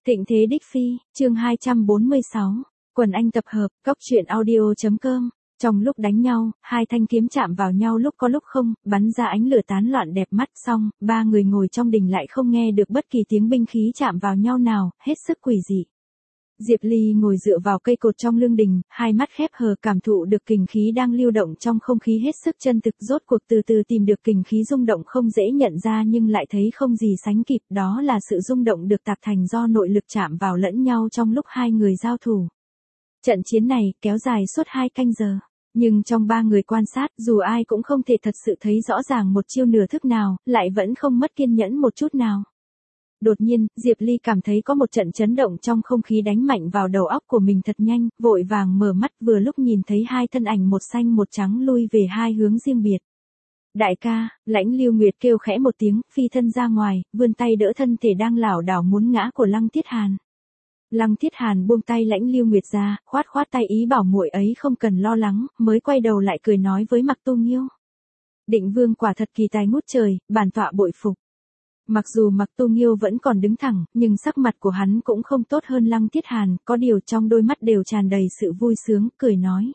Thịnh thế đích phi, chương 246, quần anh tập hợp, cóc truyện audio.com. Trong lúc đánh nhau, hai thanh kiếm chạm vào nhau lúc có lúc không, bắn ra ánh lửa tán loạn đẹp mắt, xong, ba người ngồi trong đình lại không nghe được bất kỳ tiếng binh khí chạm vào nhau nào, hết sức quỷ dị. Diệp Ly ngồi dựa vào cây cột trong lương đình, hai mắt khép hờ cảm thụ được kình khí đang lưu động trong không khí hết sức chân thực, rốt cuộc từ từ tìm được kình khí rung động không dễ nhận ra nhưng lại thấy không gì sánh kịp, đó là sự rung động được tạo thành do nội lực chạm vào lẫn nhau trong lúc hai người giao thủ. Trận chiến này kéo dài suốt 2 canh giờ, nhưng trong ba người quan sát, dù ai cũng không thể thật sự thấy rõ ràng một chiêu nửa thức nào, lại vẫn không mất kiên nhẫn một chút nào. Đột nhiên, Diệp Ly cảm thấy có một trận chấn động trong không khí đánh mạnh vào đầu óc của mình thật nhanh, vội vàng mở mắt vừa lúc nhìn thấy hai thân ảnh một xanh một trắng lui về hai hướng riêng biệt. Đại ca, Lãnh Lưu Nguyệt kêu khẽ một tiếng, phi thân ra ngoài, vươn tay đỡ thân thể đang lảo đảo muốn ngã của Lăng Thiết Hàn. Lăng Thiết Hàn buông tay Lãnh Lưu Nguyệt ra, khoát khoát tay ý bảo muội ấy không cần lo lắng, mới quay đầu lại cười nói với Mặc Tu Nghiêu. Định Vương quả thật kỳ tài ngút trời, bản tọa bội phục. Mặc dù Mặc Tu Nghiêu vẫn còn đứng thẳng, nhưng sắc mặt của hắn cũng không tốt hơn Lăng Thiết Hàn, có điều trong đôi mắt đều tràn đầy sự vui sướng, cười nói.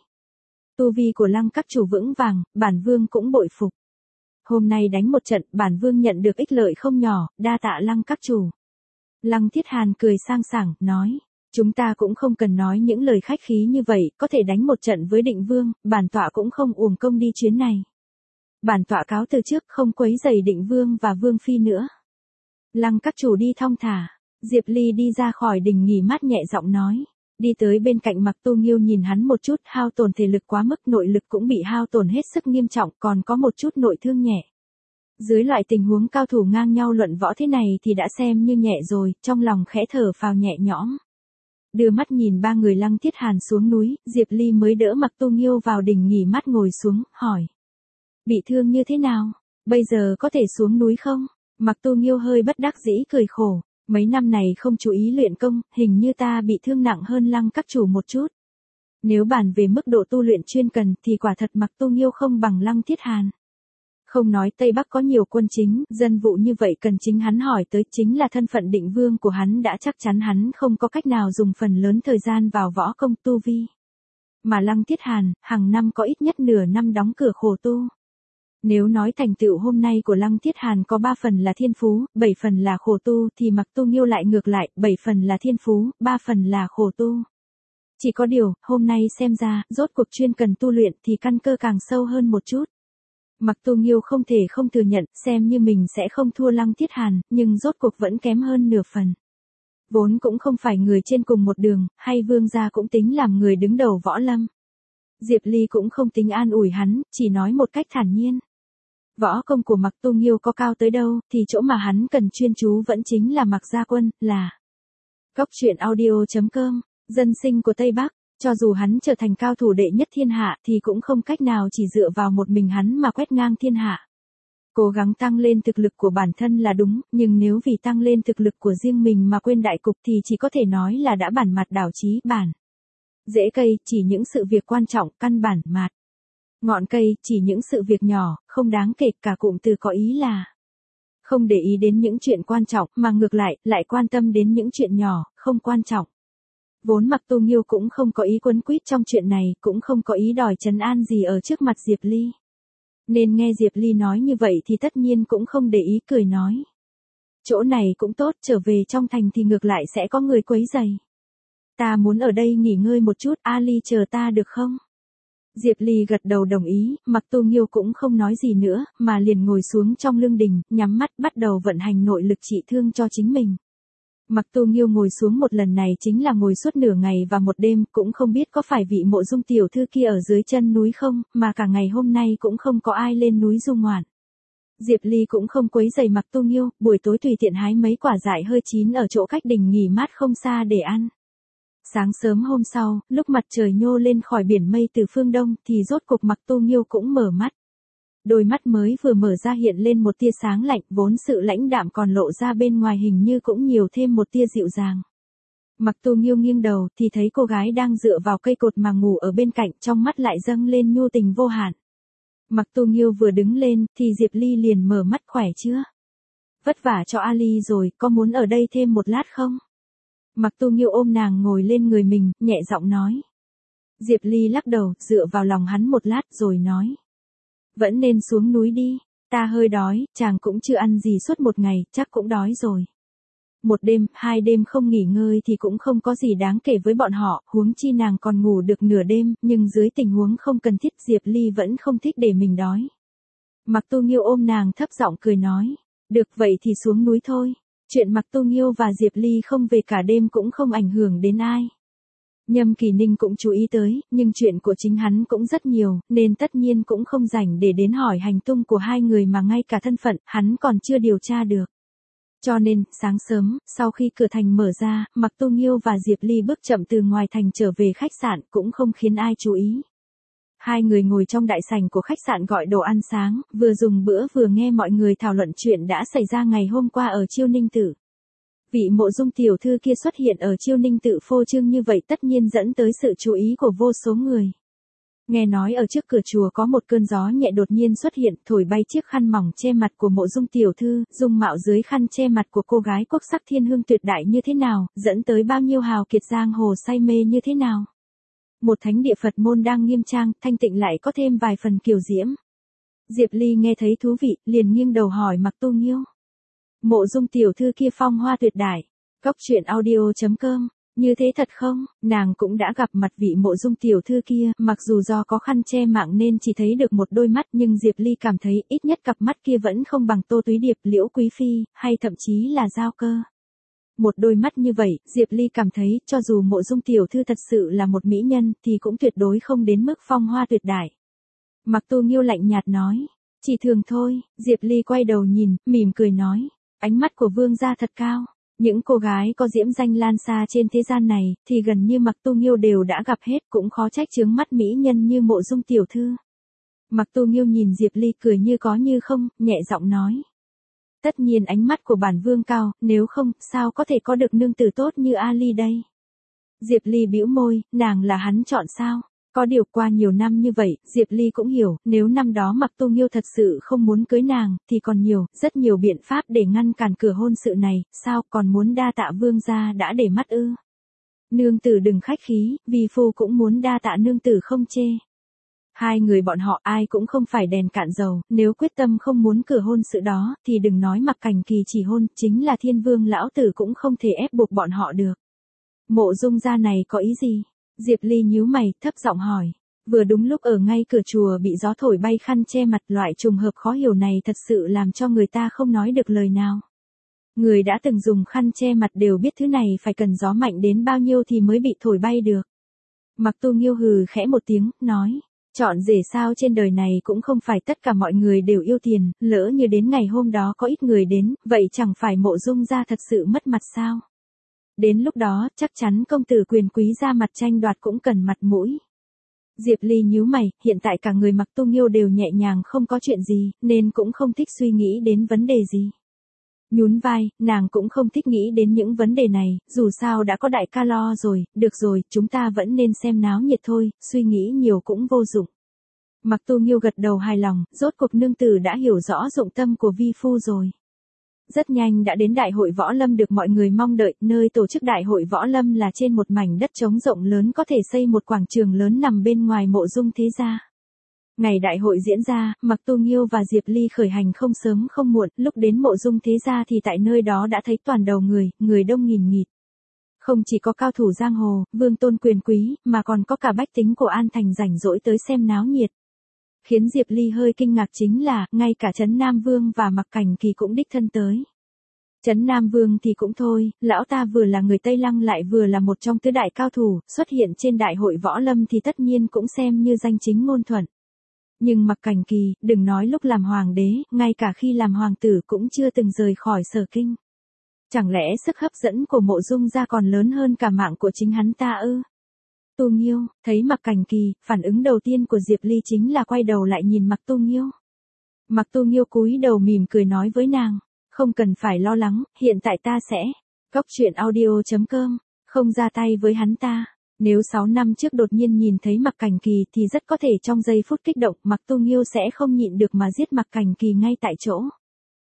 Tu vi của Lăng các chủ vững vàng, bản vương cũng bội phục. Hôm nay đánh một trận, bản vương nhận được ích lợi không nhỏ, đa tạ Lăng các chủ. Lăng Thiết Hàn cười sang sảng, nói. Chúng ta cũng không cần nói những lời khách khí như vậy, có thể đánh một trận với Định Vương, bản tọa cũng không uổng công đi chuyến này. Bản tọa cáo từ trước không quấy rầy Định Vương và Vương Phi nữa. Lăng các chủ đi thong thả, Diệp Ly đi ra khỏi đình nghỉ mát nhẹ giọng nói. Đi tới bên cạnh Mặc Tu Nghiêu nhìn hắn một chút, hao tổn thể lực quá mức, nội lực cũng bị hao tổn hết sức nghiêm trọng, còn có một chút nội thương nhẹ. Dưới loại tình huống cao thủ ngang nhau luận võ thế này thì đã xem như nhẹ rồi, trong lòng khẽ thở phào nhẹ nhõm. Đưa mắt nhìn ba người Lăng Thiết Hàn xuống núi, Diệp Ly mới đỡ Mặc Tu Nghiêu vào đình nghỉ mát ngồi xuống, hỏi. Bị thương như thế nào? Bây giờ có thể xuống núi không? Mặc Tu Nghiêu hơi bất đắc dĩ cười khổ. Mấy năm này không chú ý luyện công, hình như ta bị thương nặng hơn Lăng các chủ một chút. Nếu bàn về mức độ tu luyện chuyên cần thì quả thật Mặc Tu Nghiêu không bằng Lăng Thiết Hàn. Không nói Tây Bắc có nhiều quân chính, dân vụ như vậy cần chính hắn hỏi tới, chính là thân phận Định Vương của hắn đã chắc chắn hắn không có cách nào dùng phần lớn thời gian vào võ công tu vi. Mà Lăng Thiết Hàn, hàng năm có ít nhất nửa năm đóng cửa khổ tu. Nếu nói thành tựu hôm nay của Lăng Thiết Hàn có 3 phần là thiên phú, 7 phần là khổ tu thì Mặc Tu Nghiêu lại ngược lại, 7 phần là thiên phú, 3 phần là khổ tu. Chỉ có điều, hôm nay xem ra, rốt cuộc chuyên cần tu luyện thì căn cơ càng sâu hơn một chút. Mặc Tu Nghiêu không thể không thừa nhận, xem như mình sẽ không thua Lăng Thiết Hàn, nhưng rốt cuộc vẫn kém hơn nửa phần. Vốn cũng không phải người trên cùng một đường, hay vương gia cũng tính làm người đứng đầu võ lâm. Diệp Ly cũng không tính an ủi hắn, chỉ nói một cách thản nhiên. Võ công của Mặc Tu Nghiêu có cao tới đâu, thì chỗ mà hắn cần chuyên chú vẫn chính là Mặc Gia Quân, là cóc truyện audio.com, dân sinh của Tây Bắc. Cho dù hắn trở thành cao thủ đệ nhất thiên hạ thì cũng không cách nào chỉ dựa vào một mình hắn mà quét ngang thiên hạ. Cố gắng tăng lên thực lực của bản thân là đúng, nhưng nếu vì tăng lên thực lực của riêng mình mà quên đại cục thì chỉ có thể nói là đã bản mặt đảo trí bản. Rễ cây chỉ những sự việc quan trọng, căn bản mạt. Ngọn cây chỉ những sự việc nhỏ, không đáng kể, cả cụm từ có ý là không để ý đến những chuyện quan trọng mà ngược lại quan tâm đến những chuyện nhỏ, không quan trọng. Vốn Mặc Tu Nghiêu cũng không có ý quấn quýt trong chuyện này, cũng không có ý đòi trấn an gì ở trước mặt Diệp Ly. Nên nghe Diệp Ly nói như vậy thì tất nhiên cũng không để ý, cười nói. Chỗ này cũng tốt, trở về trong thành thì ngược lại sẽ có người quấy rầy. Ta muốn ở đây nghỉ ngơi một chút, Ali chờ ta được không? Diệp Ly gật đầu đồng ý, Mặc Tu Nghiêu cũng không nói gì nữa, mà liền ngồi xuống trong lương đình, nhắm mắt bắt đầu vận hành nội lực trị thương cho chính mình. Mặc Tu Nghiêu ngồi xuống một lần này chính là ngồi suốt nửa ngày và một đêm, cũng không biết có phải vị Mộ Dung tiểu thư kia ở dưới chân núi không, mà cả ngày hôm nay cũng không có ai lên núi du ngoạn. Diệp Ly cũng không quấy rầy Mặc Tu Nghiêu, buổi tối tùy tiện hái mấy quả dại hơi chín ở chỗ cách đình nghỉ mát không xa để ăn. Sáng sớm hôm sau, lúc mặt trời nhô lên khỏi biển mây từ phương đông thì rốt cuộc Mặc Tu Nghiêu cũng mở mắt. Đôi mắt mới vừa mở ra hiện lên một tia sáng lạnh, vốn sự lãnh đạm còn lộ ra bên ngoài hình như cũng nhiều thêm một tia dịu dàng. Mặc Tu Nghiêu nghiêng đầu thì thấy cô gái đang dựa vào cây cột mà ngủ ở bên cạnh, trong mắt lại dâng lên nhu tình vô hạn. Mặc Tu Nghiêu vừa đứng lên thì Diệp Ly liền mở mắt, khỏe chưa? Vất vả cho Ali rồi, có muốn ở đây thêm một lát không? Mặc Tu Nghiêu ôm nàng ngồi lên người mình, nhẹ giọng nói. Diệp Ly lắc đầu, dựa vào lòng hắn một lát rồi nói. Vẫn nên xuống núi đi, ta hơi đói, chàng cũng chưa ăn gì suốt một ngày, chắc cũng đói rồi. Một đêm, 2 đêm không nghỉ ngơi thì cũng không có gì đáng kể với bọn họ, huống chi nàng còn ngủ được nửa đêm, nhưng dưới tình huống không cần thiết Diệp Ly vẫn không thích để mình đói. Mặc Tu Nghiêu ôm nàng thấp giọng cười nói. Được vậy thì xuống núi thôi. Chuyện Mặc Tu Nghiêu và Diệp Ly không về cả đêm cũng không ảnh hưởng đến ai. Nhâm Kỳ Ninh cũng chú ý tới, nhưng chuyện của chính hắn cũng rất nhiều, nên tất nhiên cũng không rảnh để đến hỏi hành tung của hai người mà ngay cả thân phận, hắn còn chưa điều tra được. Cho nên, sáng sớm, sau khi cửa thành mở ra, Mặc Tu Nghiêu và Diệp Ly bước chậm từ ngoài thành trở về khách sạn cũng không khiến ai chú ý. Hai người ngồi trong đại sảnh của khách sạn gọi đồ ăn sáng, vừa dùng bữa vừa nghe mọi người thảo luận chuyện đã xảy ra ngày hôm qua ở Chiêu Ninh Tự. Vị Mộ Dung tiểu thư kia xuất hiện ở Chiêu Ninh Tự phô trương như vậy tất nhiên dẫn tới sự chú ý của vô số người. Nghe nói ở trước cửa chùa có một cơn gió nhẹ đột nhiên xuất hiện, thổi bay chiếc khăn mỏng che mặt của Mộ Dung tiểu thư, dung mạo dưới khăn che mặt của cô gái quốc sắc thiên hương tuyệt đại như thế nào, dẫn tới bao nhiêu hào kiệt giang hồ say mê như thế nào. Một thánh địa Phật môn đang nghiêm trang, thanh tịnh lại có thêm vài phần kiều diễm. Diệp Ly nghe thấy thú vị, liền nghiêng đầu hỏi Mặc Tu Nghiêu. Mộ Dung tiểu thư kia phong hoa tuyệt đại. Cốc truyện audio.com. Như thế thật không? Nàng cũng đã gặp mặt vị Mộ Dung tiểu thư kia, mặc dù do có khăn che mạng nên chỉ thấy được một đôi mắt, nhưng Diệp Ly cảm thấy ít nhất cặp mắt kia vẫn không bằng Tô Túy Điệp, Liễu Quý Phi, hay thậm chí là Giao Cơ. Một đôi mắt như vậy, Diệp Ly cảm thấy, cho dù Mộ Dung tiểu thư thật sự là một mỹ nhân, thì cũng tuyệt đối không đến mức phong hoa tuyệt đại. Mặc Tu Nghiêu lạnh nhạt nói, chỉ thường thôi. Diệp Ly quay đầu nhìn, mỉm cười nói, ánh mắt của vương gia thật cao. Những cô gái có diễm danh lan xa trên thế gian này, thì gần như Mặc Tu Nghiêu đều đã gặp hết, cũng khó trách chướng mắt mỹ nhân như Mộ Dung tiểu thư. Mặc Tu Nghiêu nhìn Diệp Ly cười như có như không, nhẹ giọng nói. Tất nhiên ánh mắt của bản vương cao, nếu không, sao có thể có được nương tử tốt như Ali đây? Diệp Ly bĩu môi, nàng là hắn chọn sao? Có điều qua nhiều năm như vậy, Diệp Ly cũng hiểu, nếu năm đó Mặc Tu Nghiêu thật sự không muốn cưới nàng, thì còn nhiều, rất nhiều biện pháp để ngăn cản cửa hôn sự này, sao còn muốn đa tạ vương gia đã để mắt ư? Nương tử đừng khách khí, vì phu cũng muốn đa tạ nương tử không chê. Hai người bọn họ ai cũng không phải đèn cạn dầu, nếu quyết tâm không muốn cửa hôn sự đó, thì đừng nói Mặc Cảnh Kỳ chỉ hôn, chính là Thiên Vương lão tử cũng không thể ép buộc bọn họ được. Mộ Dung gia này có ý gì? Diệp Ly nhíu mày, thấp giọng hỏi. Vừa đúng lúc ở ngay cửa chùa bị gió thổi bay khăn che mặt, loại trùng hợp khó hiểu này thật sự làm cho người ta không nói được lời nào. Người đã từng dùng khăn che mặt đều biết thứ này phải cần gió mạnh đến bao nhiêu thì mới bị thổi bay được. Mặc Tu Nghiêu hừ khẽ một tiếng, nói. Chọn rể sao trên đời này cũng không phải tất cả mọi người đều yêu tiền, lỡ như đến ngày hôm đó có ít người đến, vậy chẳng phải Mộ Dung gia thật sự mất mặt sao? Đến lúc đó, chắc chắn công tử quyền quý ra mặt tranh đoạt cũng cần mặt mũi. Diệp Ly nhíu mày, hiện tại cả người Mặc Tu Nghiêu đều nhẹ nhàng không có chuyện gì, nên cũng không thích suy nghĩ đến vấn đề gì. Nhún vai, nàng cũng không thích nghĩ đến những vấn đề này, dù sao đã có đại ca lo rồi, được rồi, chúng ta vẫn nên xem náo nhiệt thôi, suy nghĩ nhiều cũng vô dụng. Mặc Tu Nghiêu gật đầu hài lòng, rốt cuộc nương tử đã hiểu rõ dụng tâm của vi phu rồi. Rất nhanh đã đến đại hội võ lâm được mọi người mong đợi, nơi tổ chức đại hội võ lâm là trên một mảnh đất trống rộng lớn có thể xây một quảng trường lớn nằm bên ngoài Mộ Dung thế gia. Ngày đại hội diễn ra, Mặc Tu Nghiêu và Diệp Ly khởi hành không sớm không muộn, lúc đến Mộ Dung thế gia thì tại nơi đó đã thấy toàn đầu người đông nghìn nghịt. Không chỉ có cao thủ giang hồ, vương tôn quyền quý, mà còn có cả bách tính của An Thành rảnh rỗi tới xem náo nhiệt. Khiến Diệp Ly hơi kinh ngạc chính là, ngay cả Trấn Nam Vương và Mặc Cảnh Kỳ cũng đích thân tới. Trấn Nam Vương thì cũng thôi, lão ta vừa là người Tây Lăng lại vừa là một trong tứ đại cao thủ, xuất hiện trên đại hội võ lâm thì tất nhiên cũng xem như danh chính ngôn thuận. Nhưng Mặc Cảnh Kỳ, đừng nói lúc làm hoàng đế, ngay cả khi làm hoàng tử cũng chưa từng rời khỏi Sở Kinh. Chẳng lẽ sức hấp dẫn của Mộ Dung gia còn lớn hơn cả mạng của chính hắn ta ư? Tu Nghiêu, thấy Mặc Cảnh Kỳ, phản ứng đầu tiên của Diệp Ly chính là quay đầu lại nhìn Mặc Tu Nghiêu. Mặc Tu Nghiêu cúi đầu mỉm cười nói với nàng, không cần phải lo lắng, hiện tại ta sẽ, cốc truyện audio.com, không ra tay với hắn ta. Nếu 6 năm trước đột nhiên nhìn thấy Mặc Cảnh Kỳ thì rất có thể trong giây phút kích động Mặc Tu Nghiêu sẽ không nhịn được mà giết Mặc Cảnh Kỳ ngay tại chỗ.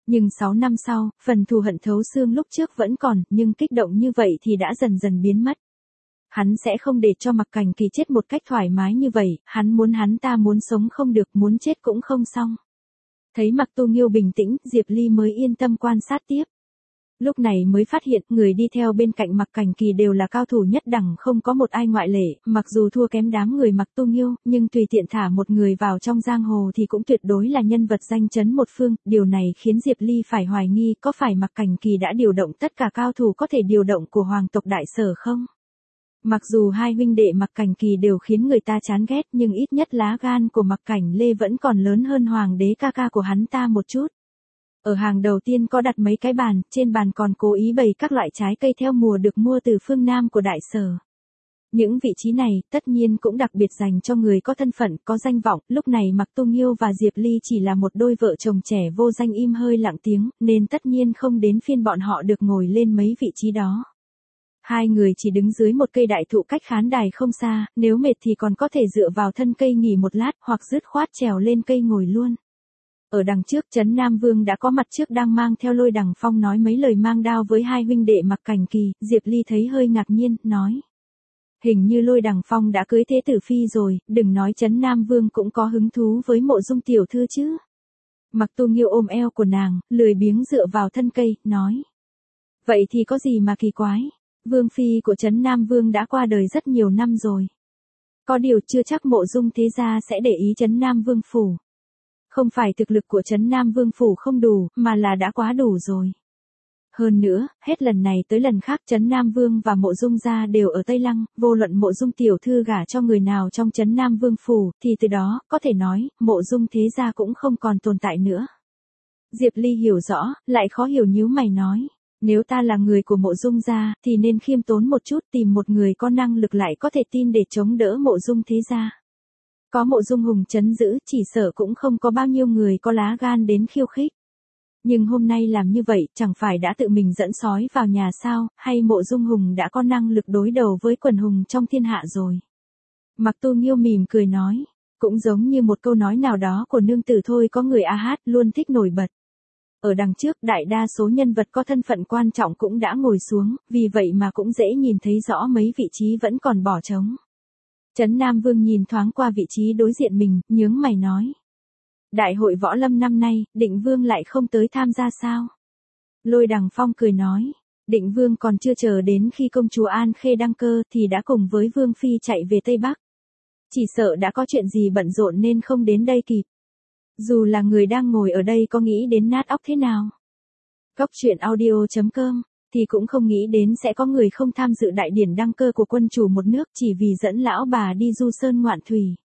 Nhưng 6 năm sau, phần thù hận thấu xương lúc trước vẫn còn, nhưng kích động như vậy thì đã dần dần biến mất. Hắn sẽ không để cho Mạc Cảnh Kỳ chết một cách thoải mái như vậy, hắn ta muốn sống không được, muốn chết cũng không xong. Thấy Mạc Tu Nghiêu bình tĩnh, Diệp Ly mới yên tâm quan sát tiếp. Lúc này mới phát hiện người đi theo bên cạnh Mạc Cảnh Kỳ đều là cao thủ nhất đẳng, không có một ai ngoại lệ, mặc dù thua kém đám người Mạc Tu Nghiêu, nhưng tùy tiện thả một người vào trong giang hồ thì cũng tuyệt đối là nhân vật danh chấn một phương, điều này khiến Diệp Ly phải hoài nghi có phải Mạc Cảnh Kỳ đã điều động tất cả cao thủ có thể điều động của hoàng tộc Đại Sở không? Mặc dù hai huynh đệ Mạc Cảnh Kỳ đều khiến người ta chán ghét, nhưng ít nhất lá gan của Mạc Cảnh Lê vẫn còn lớn hơn hoàng đế ca ca của hắn ta một chút. Ở hàng đầu tiên có đặt mấy cái bàn, trên bàn còn cố ý bày các loại trái cây theo mùa được mua từ phương Nam của Đại Sở. Những vị trí này, tất nhiên cũng đặc biệt dành cho người có thân phận, có danh vọng, lúc này Mạc Tu Nghiêu và Diệp Ly chỉ là một đôi vợ chồng trẻ vô danh im hơi lặng tiếng, nên tất nhiên không đến phiên bọn họ được ngồi lên mấy vị trí đó. Hai người chỉ đứng dưới một cây đại thụ cách khán đài không xa, nếu mệt thì còn có thể dựa vào thân cây nghỉ một lát, hoặc dứt khoát trèo lên cây ngồi luôn. Ở đằng trước, Trấn Nam Vương đã có mặt trước đang mang theo Lôi Đằng Phong nói mấy lời mang đao với hai huynh đệ Mạc Cảnh Kỳ, Diệp Ly thấy hơi ngạc nhiên, nói. Hình như Lôi Đằng Phong đã cưới thế tử phi rồi, đừng nói Trấn Nam Vương cũng có hứng thú với Mộ Dung tiểu thư chứ. Mạc Tu Nghiêu ôm eo của nàng, lười biếng dựa vào thân cây, nói. Vậy thì có gì mà kỳ quái, Vương phi của Trấn Nam Vương đã qua đời rất nhiều năm rồi. Có điều chưa chắc Mộ Dung thế gia sẽ để ý Trấn Nam Vương phủ. Không phải thực lực của Trấn Nam Vương phủ không đủ, mà là đã quá đủ rồi. Hơn nữa, hết lần này tới lần khác Trấn Nam Vương và Mộ Dung gia đều ở Tây Lăng, vô luận Mộ Dung tiểu thư gả cho người nào trong Trấn Nam Vương phủ, thì từ đó, có thể nói, Mộ Dung thế gia cũng không còn tồn tại nữa. Diệp Ly hiểu rõ, lại khó hiểu nhíu mày nói. Nếu ta là người của Mộ Dung gia, thì nên khiêm tốn một chút, tìm một người có năng lực lại có thể tin để chống đỡ Mộ Dung thế gia. Có Mộ Dung Hùng trấn giữ, chỉ sợ cũng không có bao nhiêu người có lá gan đến khiêu khích. Nhưng hôm nay làm như vậy, chẳng phải đã tự mình dẫn sói vào nhà sao, hay Mộ Dung Hùng đã có năng lực đối đầu với quần hùng trong thiên hạ rồi. Mạc Tu Nghiêu mỉm cười nói, cũng giống như một câu nói nào đó của nương tử thôi, có người a hát luôn thích nổi bật. Ở đằng trước, đại đa số nhân vật có thân phận quan trọng cũng đã ngồi xuống, vì vậy mà cũng dễ nhìn thấy rõ mấy vị trí vẫn còn bỏ trống. Trấn Nam Vương nhìn thoáng qua vị trí đối diện mình, nhướng mày nói. Đại hội võ lâm năm nay, Định Vương lại không tới tham gia sao? Lôi Đằng Phong cười nói. Định Vương còn chưa chờ đến khi công chúa An Khê đăng cơ thì đã cùng với Vương Phi chạy về Tây Bắc. Chỉ sợ đã có chuyện gì bận rộn nên không đến đây kịp. Dù là người đang ngồi ở đây có nghĩ đến nát óc thế nào. Góc truyện audio.com thì cũng không nghĩ đến sẽ có người không tham dự đại điển đăng cơ của quân chủ một nước chỉ vì dẫn lão bà đi du sơn ngoạn thủy.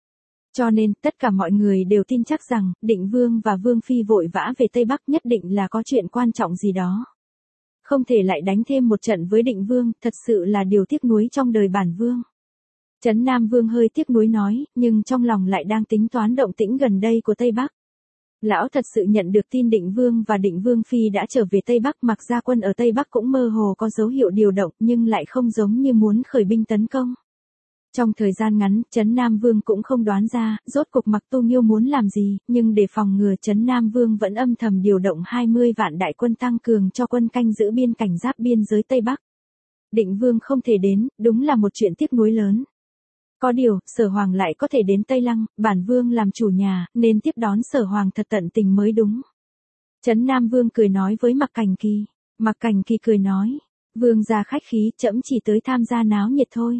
Cho nên, tất cả mọi người đều tin chắc rằng, Định Vương và Vương Phi vội vã về Tây Bắc nhất định là có chuyện quan trọng gì đó. Không thể lại đánh thêm một trận với Định Vương, thật sự là điều tiếc nuối trong đời bản vương. Trấn Nam Vương hơi tiếc nuối nói, nhưng trong lòng lại đang tính toán động tĩnh gần đây của Tây Bắc. Lão thật sự nhận được tin Định Vương và Định Vương Phi đã trở về Tây Bắc, mặc gia quân ở Tây Bắc cũng mơ hồ có dấu hiệu điều động nhưng lại không giống như muốn khởi binh tấn công. Trong thời gian ngắn, Trấn Nam Vương cũng không đoán ra, rốt cuộc Mạc Tu Nghiêu muốn làm gì, nhưng để phòng ngừa Trấn Nam Vương vẫn âm thầm điều động 20 vạn đại quân tăng cường cho quân canh giữ biên cảnh giáp biên giới Tây Bắc. Định Vương không thể đến, đúng là một chuyện tiếc nuối lớn. Có điều, Sở Hoàng lại có thể đến Tây Lăng, bản vương làm chủ nhà, nên tiếp đón Sở Hoàng thật tận tình mới đúng. Trấn Nam Vương cười nói với Mạc Cảnh Kỳ. Mạc Cảnh Kỳ cười nói, vương gia khách khí, trẫm chỉ tới tham gia náo nhiệt thôi.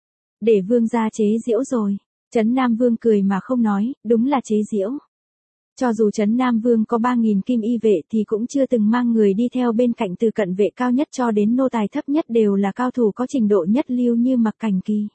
Để vương gia chế giễu rồi. Trấn Nam Vương cười mà không nói, đúng là chế giễu. Cho dù Trấn Nam Vương có 3.000 kim y vệ thì cũng chưa từng mang người đi theo bên cạnh, từ cận vệ cao nhất cho đến nô tài thấp nhất đều là cao thủ có trình độ nhất lưu như Mạc Cảnh Kỳ.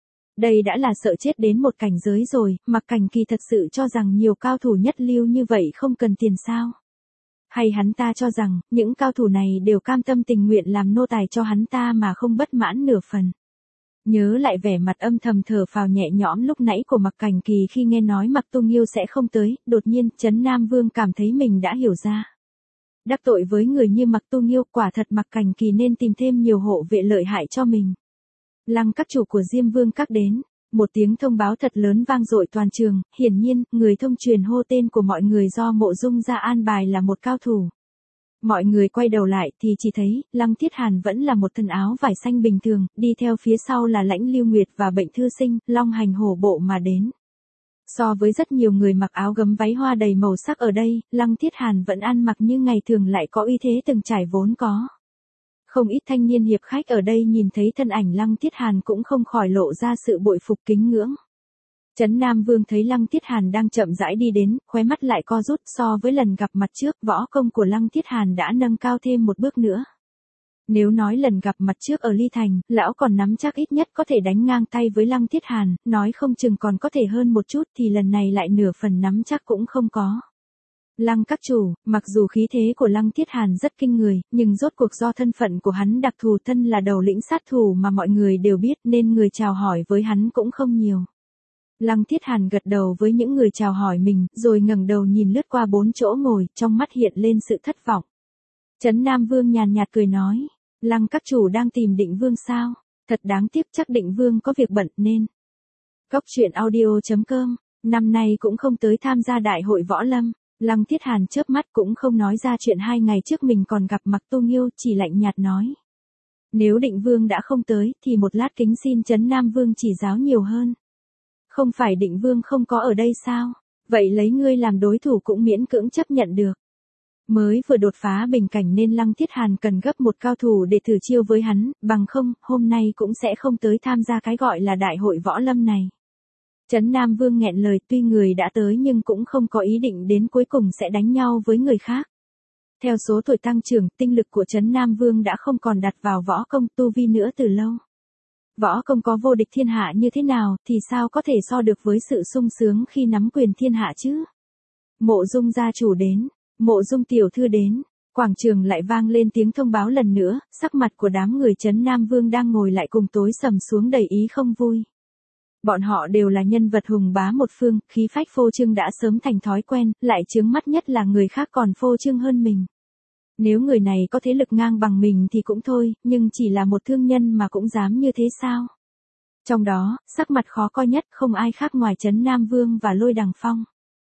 Đây đã là sợ chết đến một cảnh giới rồi, Mạc Cảnh Kỳ thật sự cho rằng nhiều cao thủ nhất lưu như vậy không cần tiền sao? Hay hắn ta cho rằng, những cao thủ này đều cam tâm tình nguyện làm nô tài cho hắn ta mà không bất mãn nửa phần? Nhớ lại vẻ mặt âm thầm thở phào nhẹ nhõm lúc nãy của Mạc Cảnh Kỳ khi nghe nói Mạc Tu Nghiêu sẽ không tới, đột nhiên, Trấn Nam Vương cảm thấy mình đã hiểu ra. Đắc tội với người như Mạc Tu Nghiêu, quả thật Mạc Cảnh Kỳ nên tìm thêm nhiều hộ vệ lợi hại cho mình. Lăng các chủ của Diêm Vương các đến, một tiếng thông báo thật lớn vang dội toàn trường, hiển nhiên, người thông truyền hô tên của mọi người do Mộ Dung gia an bài là một cao thủ. Mọi người quay đầu lại thì chỉ thấy, Lăng Thiết Hàn vẫn là một thân áo vải xanh bình thường, đi theo phía sau là Lãnh Lưu Nguyệt và Bệnh Thư Sinh, long hành hổ bộ mà đến. So với rất nhiều người mặc áo gấm váy hoa đầy màu sắc ở đây, Lăng Thiết Hàn vẫn ăn mặc như ngày thường lại có uy thế từng trải vốn có. Không ít thanh niên hiệp khách ở đây nhìn thấy thân ảnh Lăng Thiết Hàn cũng không khỏi lộ ra sự bội phục kính ngưỡng. Trấn Nam Vương thấy Lăng Thiết Hàn đang chậm rãi đi đến, khóe mắt lại co rút, so với lần gặp mặt trước, võ công của Lăng Thiết Hàn đã nâng cao thêm một bước nữa. Nếu nói lần gặp mặt trước ở Ly Thành, lão còn nắm chắc ít nhất có thể đánh ngang tay với Lăng Thiết Hàn, nói không chừng còn có thể hơn một chút thì lần này lại nửa phần nắm chắc cũng không có. Lăng các chủ, mặc dù khí thế của Lăng Thiết Hàn rất kinh người, nhưng rốt cuộc do thân phận của hắn đặc thù, thân là đầu lĩnh sát thủ mà mọi người đều biết nên người chào hỏi với hắn cũng không nhiều. Lăng Thiết Hàn gật đầu với những người chào hỏi mình, rồi ngẩng đầu nhìn lướt qua 4 chỗ ngồi, trong mắt hiện lên sự thất vọng. Trấn Nam Vương nhàn nhạt cười nói, Lăng các chủ đang tìm Định Vương sao? Thật đáng tiếc, chắc Định Vương có việc bận nên. Cốc truyện audio.com, năm nay cũng không tới tham gia đại hội võ lâm. Lăng Thiết Hàn chớp mắt cũng không nói ra chuyện 2 ngày trước mình còn gặp Mặc Tu Nghiêu, chỉ lạnh nhạt nói. Nếu Định Vương đã không tới, thì một lát kính xin Trấn Nam Vương chỉ giáo nhiều hơn. Không phải Định Vương không có ở đây sao? Vậy lấy ngươi làm đối thủ cũng miễn cưỡng chấp nhận được. Mới vừa đột phá bình cảnh nên Lăng Thiết Hàn cần gấp một cao thủ để thử chiêu với hắn, bằng không, hôm nay cũng sẽ không tới tham gia cái gọi là đại hội võ lâm này. Trấn Nam Vương nghẹn lời, tuy người đã tới nhưng cũng không có ý định đến cuối cùng sẽ đánh nhau với người khác. Theo số tuổi tăng trưởng, tinh lực của Trấn Nam Vương đã không còn đặt vào võ công tu vi nữa từ lâu. Võ công có vô địch thiên hạ như thế nào thì sao có thể so được với sự sung sướng khi nắm quyền thiên hạ chứ? Mộ Dung gia chủ đến, Mộ Dung tiểu thư đến, quảng trường lại vang lên tiếng thông báo lần nữa, sắc mặt của đám người Trấn Nam Vương đang ngồi lại cùng tối sầm xuống đầy ý không vui. Bọn họ đều là nhân vật hùng bá một phương, khí phách phô trương đã sớm thành thói quen, lại chướng mắt nhất là người khác còn phô trương hơn mình. Nếu người này có thế lực ngang bằng mình thì cũng thôi, nhưng chỉ là một thương nhân mà cũng dám như thế sao? Trong đó, sắc mặt khó coi nhất không ai khác ngoài Trấn Nam Vương và Lôi Đằng Phong.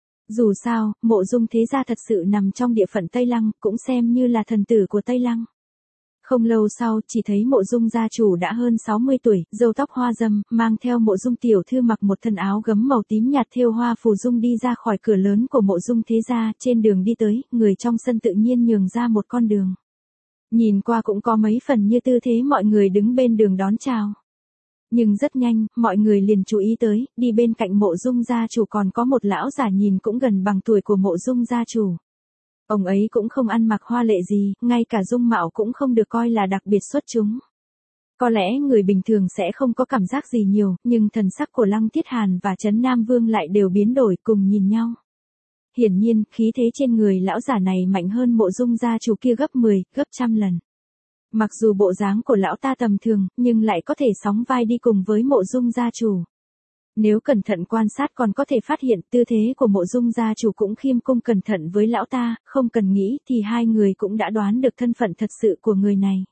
Dù sao, Mộ Dung thế gia thật sự nằm trong địa phận Tây Lăng, cũng xem như là thần tử của Tây Lăng. Không lâu sau, chỉ thấy Mộ Dung gia chủ đã hơn 60 tuổi, râu tóc hoa râm, mang theo Mộ Dung tiểu thư mặc một thân áo gấm màu tím nhạt thêu hoa phù dung đi ra khỏi cửa lớn của Mộ Dung thế gia, trên đường đi tới, người trong sân tự nhiên nhường ra một con đường. Nhìn qua cũng có mấy phần như tư thế mọi người đứng bên đường đón chào. Nhưng rất nhanh, mọi người liền chú ý tới, đi bên cạnh Mộ Dung gia chủ còn có một lão già nhìn cũng gần bằng tuổi của Mộ Dung gia chủ. Ông ấy cũng không ăn mặc hoa lệ gì, ngay cả dung mạo cũng không được coi là đặc biệt xuất chúng. Có lẽ người bình thường sẽ không có cảm giác gì nhiều, nhưng thần sắc của Lăng Thiết Hàn và Trấn Nam Vương lại đều biến đổi cùng nhìn nhau. Hiển nhiên, khí thế trên người lão giả này mạnh hơn Mộ Dung gia chủ kia gấp 10, gấp trăm lần. Mặc dù bộ dáng của lão ta tầm thường, nhưng lại có thể sóng vai đi cùng với Mộ Dung gia chủ. Nếu cẩn thận quan sát còn có thể phát hiện tư thế của Mộ Dung gia chủ cũng khiêm cung cẩn thận với lão ta, không cần nghĩ thì hai người cũng đã đoán được thân phận thật sự của người này.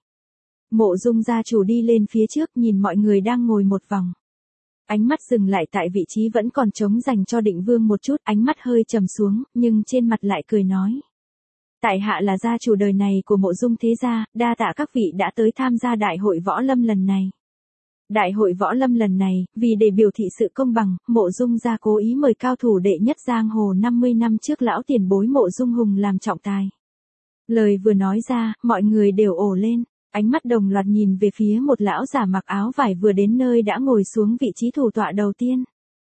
Mộ Dung gia chủ đi lên phía trước nhìn mọi người đang ngồi một vòng. Ánh mắt dừng lại tại vị trí vẫn còn trống dành cho Định Vương một chút, ánh mắt hơi trầm xuống, nhưng trên mặt lại cười nói. Tại hạ là gia chủ đời này của Mộ Dung thế gia, đa tạ các vị đã tới tham gia đại hội võ lâm lần này. Đại hội võ lâm lần này, vì để biểu thị sự công bằng, Mộ Dung gia cố ý mời cao thủ đệ nhất giang hồ 50 năm trước lão tiền bối Mộ Dung Hùng làm trọng tài. Lời vừa nói ra, mọi người đều ồ lên, ánh mắt đồng loạt nhìn về phía một lão giả mặc áo vải vừa đến nơi đã ngồi xuống vị trí thủ tọa đầu tiên.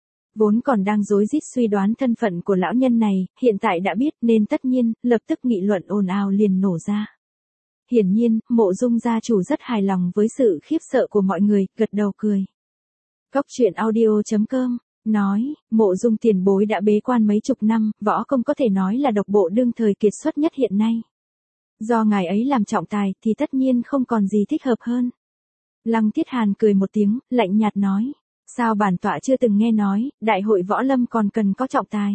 Vốn còn đang rối rít suy đoán thân phận của lão nhân này, hiện tại đã biết nên tất nhiên, lập tức nghị luận ồn ào liền nổ ra. Hiển nhiên, Mộ Dung gia chủ rất hài lòng với sự khiếp sợ của mọi người, gật đầu cười. Cốc truyện audio.com, nói, Mộ Dung tiền bối đã bế quan mấy chục năm, võ công có thể nói là độc bộ đương thời kiệt xuất nhất hiện nay. Do ngài ấy làm trọng tài thì tất nhiên không còn gì thích hợp hơn. Lăng Thiết Hàn cười một tiếng, lạnh nhạt nói, sao bản tọa chưa từng nghe nói, đại hội võ lâm còn cần có trọng tài.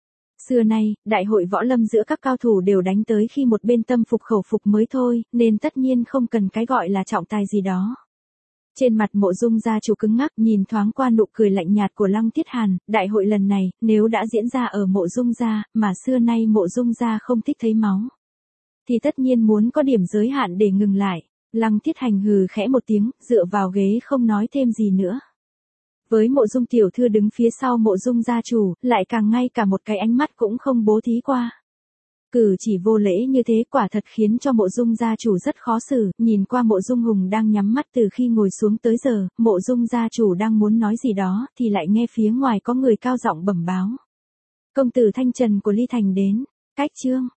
Xưa nay, đại hội võ lâm giữa các cao thủ đều đánh tới khi một bên tâm phục khẩu phục mới thôi, nên tất nhiên không cần cái gọi là trọng tài gì đó. Trên mặt Mộ Dung gia chủ cứng ngắc nhìn thoáng qua nụ cười lạnh nhạt của Lăng Thiết Hàn, đại hội lần này, nếu đã diễn ra ở Mộ Dung gia, mà xưa nay Mộ Dung gia không thích thấy máu, thì tất nhiên muốn có điểm giới hạn để ngừng lại. Lăng Thiết Hành hừ khẽ một tiếng, dựa vào ghế không nói thêm gì nữa. Với Mộ Dung tiểu thư đứng phía sau Mộ Dung gia chủ, lại càng ngay cả một cái ánh mắt cũng không bố thí qua. Cử chỉ vô lễ như thế quả thật khiến cho Mộ Dung gia chủ rất khó xử, nhìn qua Mộ Dung Hùng đang nhắm mắt từ khi ngồi xuống tới giờ, Mộ Dung gia chủ đang muốn nói gì đó, thì lại nghe phía ngoài có người cao giọng bẩm báo. Công tử Thanh Trần của Ly Thành đến, cách chương.